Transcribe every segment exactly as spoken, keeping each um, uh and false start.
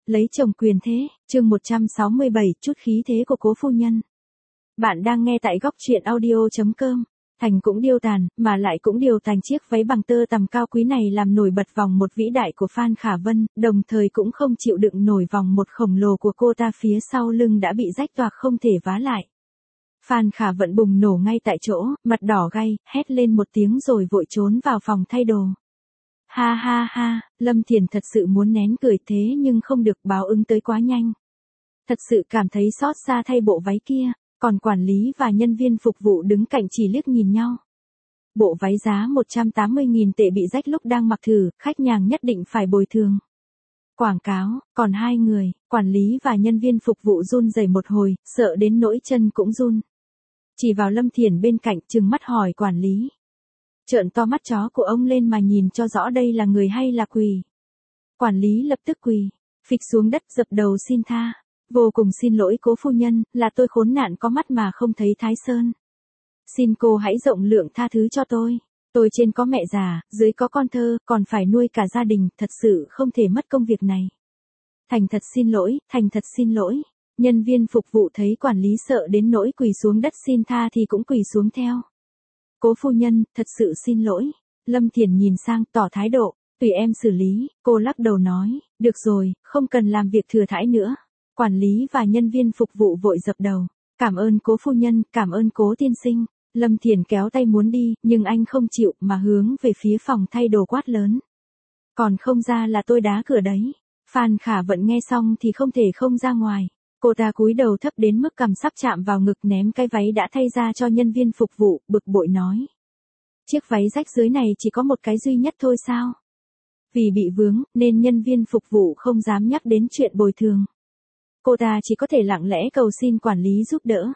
lấy chồng quyền thế, chương một trăm sáu mươi bảy, chút khí thế của cố phu nhân. Bạn đang nghe tại góc truyện audio.com. Thành cũng điêu tàn, mà lại cũng điều thành chiếc váy bằng tơ tằm cao quý này làm nổi bật vòng một vĩ đại của Phan Khả Vân, đồng thời cũng không chịu đựng nổi vòng một khổng lồ của cô ta phía sau lưng đã bị rách toạc không thể vá lại. Phan Khả Vận bùng nổ ngay tại chỗ, mặt đỏ gay, hét lên một tiếng rồi vội trốn vào phòng thay đồ. Ha ha ha, Lâm Thiền thật sự muốn nén cười thế nhưng không được, báo ứng tới quá nhanh. Thật sự cảm thấy xót xa thay bộ váy kia, còn quản lý và nhân viên phục vụ đứng cạnh chỉ liếc nhìn nhau. Bộ váy giá một trăm tám mươi nghìn tệ bị rách lúc đang mặc thử, khách nhàng nhất định phải bồi thường. Quảng cáo, còn hai người, quản lý và nhân viên phục vụ run rẩy một hồi, sợ đến nỗi chân cũng run. Chỉ vào Lâm Thiền bên cạnh, trừng mắt hỏi quản lý. Trợn to mắt chó của ông lên mà nhìn cho rõ đây là người hay là quỷ. Quản lý lập tức quỳ, phịch xuống đất dập đầu xin tha. Vô cùng xin lỗi cố phu nhân, là tôi khốn nạn có mắt mà không thấy Thái Sơn. Xin cô hãy rộng lượng tha thứ cho tôi. Tôi trên có mẹ già, dưới có con thơ, còn phải nuôi cả gia đình, thật sự không thể mất công việc này. Thành thật xin lỗi, thành thật xin lỗi. Nhân viên phục vụ thấy quản lý sợ đến nỗi quỳ xuống đất xin tha thì cũng quỳ xuống theo. Cố phu nhân, thật sự xin lỗi. Lâm Thiền nhìn sang tỏ thái độ, tùy em xử lý. Cô lắc đầu nói, được rồi, không cần làm việc thừa thãi nữa. Quản lý và nhân viên phục vụ vội dập đầu. Cảm ơn cố phu nhân, cảm ơn cố tiên sinh. Lâm Thiền kéo tay muốn đi, nhưng anh không chịu mà hướng về phía phòng thay đồ quát lớn. Còn không ra là tôi đá cửa đấy. Phan Khả Vận nghe xong thì không thể không ra ngoài. Cô ta cúi đầu thấp đến mức cằm sắp chạm vào ngực ném cái váy đã thay ra cho nhân viên phục vụ, bực bội nói. Chiếc váy rách dưới này chỉ có một cái duy nhất thôi sao? Vì bị vướng, nên nhân viên phục vụ không dám nhắc đến chuyện bồi thường. Cô ta chỉ có thể lặng lẽ cầu xin quản lý giúp đỡ.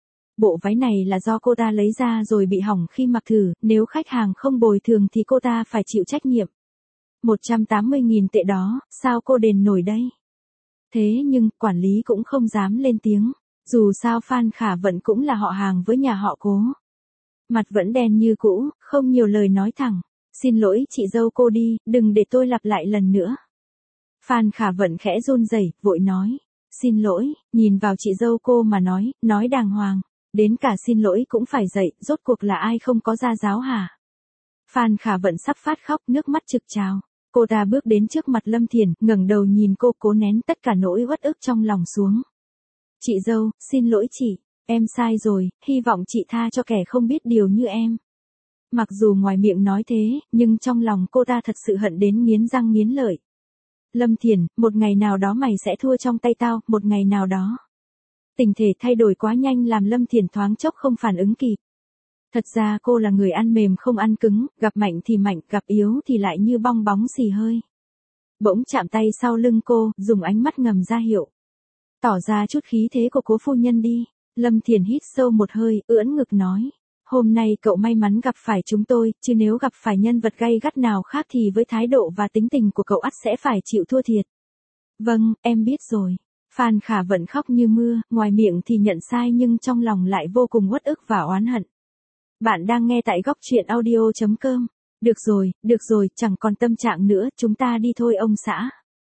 Bộ váy này là do cô ta lấy ra rồi bị hỏng khi mặc thử, nếu khách hàng không bồi thường thì cô ta phải chịu trách nhiệm. một trăm tám mươi nghìn tệ đó, sao cô đền nổi đây? Thế nhưng, quản lý cũng không dám lên tiếng, dù sao Phan Khả Vận cũng là họ hàng với nhà họ Cố. Mặt vẫn đen như cũ, không nhiều lời nói thẳng, xin lỗi chị dâu cô đi, đừng để tôi lặp lại lần nữa. Phan Khả Vận khẽ run rẩy, vội nói, xin lỗi, nhìn vào chị dâu cô mà nói, nói đàng hoàng, đến cả xin lỗi cũng phải dậy, rốt cuộc là ai không có gia giáo hả? Phan Khả Vận sắp phát khóc, nước mắt trực trào. Cô ta bước đến trước mặt Lâm Thiền, ngẩng đầu nhìn cô, cố nén tất cả nỗi uất ức trong lòng xuống. Chị dâu, xin lỗi chị, em sai rồi, hy vọng chị tha cho kẻ không biết điều như em. Mặc dù ngoài miệng nói thế, nhưng trong lòng cô ta thật sự hận đến nghiến răng nghiến lợi. Lâm Thiền, một ngày nào đó mày sẽ thua trong tay tao, một ngày nào đó. Tình thể thay đổi quá nhanh làm Lâm Thiền thoáng chốc không phản ứng kịp. Thật ra cô là người ăn mềm không ăn cứng, gặp mạnh thì mạnh, gặp yếu thì lại như bong bóng xì hơi. Bỗng chạm tay sau lưng cô, dùng ánh mắt ngầm ra hiệu. Tỏ ra chút khí thế của cố phu nhân đi. Lâm Thiền hít sâu một hơi, ưỡn ngực nói. Hôm nay cậu may mắn gặp phải chúng tôi, chứ nếu gặp phải nhân vật gay gắt nào khác thì với thái độ và tính tình của cậu ắt sẽ phải chịu thua thiệt. Vâng, em biết rồi. Phan Khả Vận khóc như mưa, ngoài miệng thì nhận sai nhưng trong lòng lại vô cùng uất ức và oán hận. Bạn đang nghe tại góc truyện audio.com. Được rồi, được rồi, chẳng còn tâm trạng nữa, chúng ta đi thôi ông xã.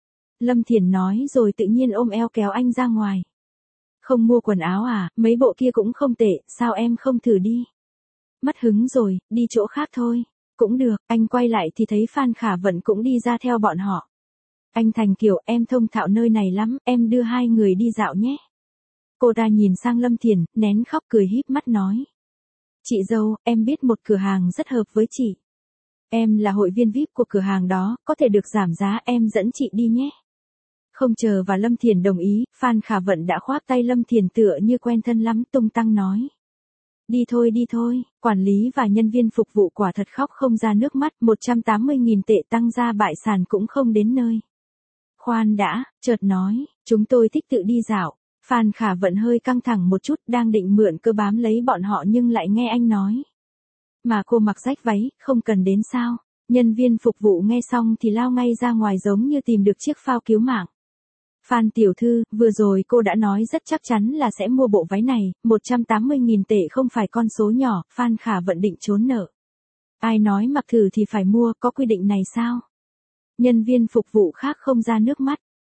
Lâm Thiền nói rồi tự nhiên ôm eo kéo anh ra ngoài. Không mua quần áo à, mấy bộ kia cũng không tệ, sao em không thử đi? Mất hứng rồi, đi chỗ khác thôi. Cũng được, anh quay lại thì thấy Phan Khả Vận cũng đi ra theo bọn họ. Anh Thành Kiều, em thông thạo nơi này lắm, em đưa hai người đi dạo nhé. Cô ta nhìn sang Lâm Thiền, nén khóc cười híp mắt nói. Chị dâu, em biết một cửa hàng rất hợp với chị. Em là hội viên vi ai pi của cửa hàng đó, có thể được giảm giá, em dẫn chị đi nhé. Không chờ và Lâm Thiền đồng ý, Phan Khả Vận đã khoác tay Lâm Thiền tựa như quen thân lắm, tung tăng nói. Đi thôi đi thôi, quản lý và nhân viên phục vụ quả thật khóc không ra nước mắt, một trăm tám mươi nghìn tệ tăng ra bại sản cũng không đến nơi. Khoan đã, chợt nói, chúng tôi thích tự đi dạo. Phan Khả Vận hơi căng thẳng một chút, đang định mượn cơ bám lấy bọn họ nhưng lại nghe anh nói. Mà cô mặc rách váy, không cần đến sao? Nhân viên phục vụ nghe xong thì lao ngay ra ngoài giống như tìm được chiếc phao cứu mạng. Phan tiểu thư, vừa rồi cô đã nói rất chắc chắn là sẽ mua bộ váy này, một trăm tám mươi nghìn tệ không phải con số nhỏ, Phan Khả Vận định trốn nợ. Ai nói mặc thử thì phải mua, có quy định này sao? Nhân viên phục vụ khác không ra nước mắt.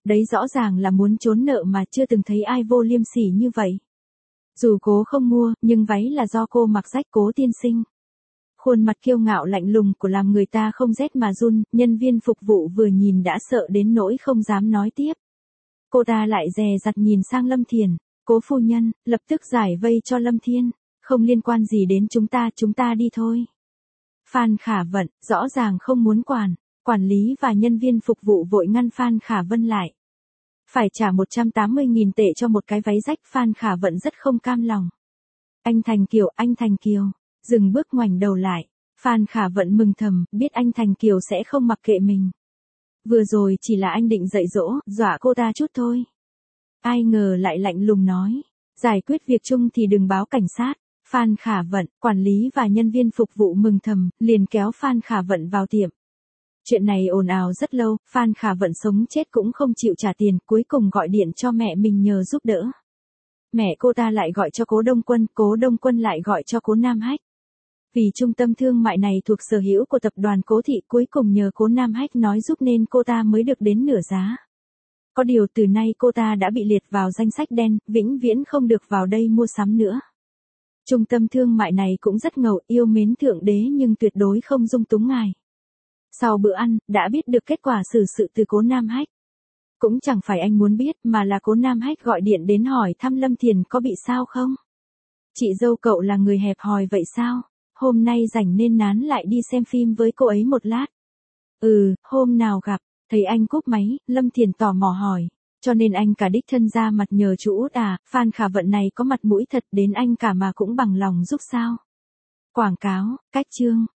đấy rõ ràng là muốn trốn nợ mà chưa từng thấy ai vô liêm sỉ như vậy. Dù cố không mua, nhưng váy là do cô mặc rách Cố tiên sinh. Khuôn mặt kiêu ngạo lạnh lùng của làm người ta không rét mà run, nhân viên phục vụ vừa nhìn đã sợ đến nỗi không dám nói tiếp. Cô ta lại dè dặt nhìn sang Lâm Thiền, Cố phu nhân, lập tức giải vây cho Lâm Thiên, không liên quan gì đến chúng ta, chúng ta đi thôi. Phan Khả Vận, rõ ràng không muốn quản, quản lý và nhân viên phục vụ vội ngăn Phan Khả Vân lại. Phải trả một trăm tám mươi nghìn tệ cho một cái váy rách, Phan Khả Vận rất không cam lòng. Anh Thành Kiều, anh Thành Kiều, dừng bước ngoảnh đầu lại, Phan Khả Vận mừng thầm, biết anh Thành Kiều sẽ không mặc kệ mình. Vừa rồi chỉ là anh định dạy dỗ, dọa cô ta chút thôi. Ai ngờ lại lạnh lùng nói, giải quyết việc chung thì đừng báo cảnh sát. Phan Khả Vận, quản lý và nhân viên phục vụ mừng thầm, liền kéo Phan Khả Vận vào tiệm. Chuyện này ồn ào rất lâu, Phan Khả Vận sống chết cũng không chịu trả tiền, cuối cùng gọi điện cho mẹ mình nhờ giúp đỡ. Mẹ cô ta lại gọi cho Cố Đông Quân, Cố Đông Quân lại gọi cho Cố Nam Hách. Vì trung tâm thương mại này thuộc sở hữu của tập đoàn Cố Thị, cuối cùng nhờ Cố Nam Hách nói giúp nên cô ta mới được đến nửa giá. Có điều từ nay cô ta đã bị liệt vào danh sách đen, vĩnh viễn không được vào đây mua sắm nữa. Trung tâm thương mại này cũng rất ngầu, yêu mến thượng đế nhưng tuyệt đối không dung túng ngài. Sau bữa ăn, đã biết được kết quả xử sự từ Cố Nam Hách. Cũng chẳng phải anh muốn biết mà là Cố Nam Hách gọi điện đến hỏi thăm Lâm Thiền có bị sao không. Chị dâu cậu là người hẹp hòi vậy sao? Hôm nay rảnh nên nán lại đi xem phim với cô ấy một lát. Ừ, hôm nào gặp, thấy anh cúp máy, Lâm Thiền tò mò hỏi. Cho nên anh cả đích thân ra mặt nhờ chú út à, Phan Khả Vận này có mặt mũi thật đến anh cả mà cũng bằng lòng giúp sao. Quảng cáo, cách chương.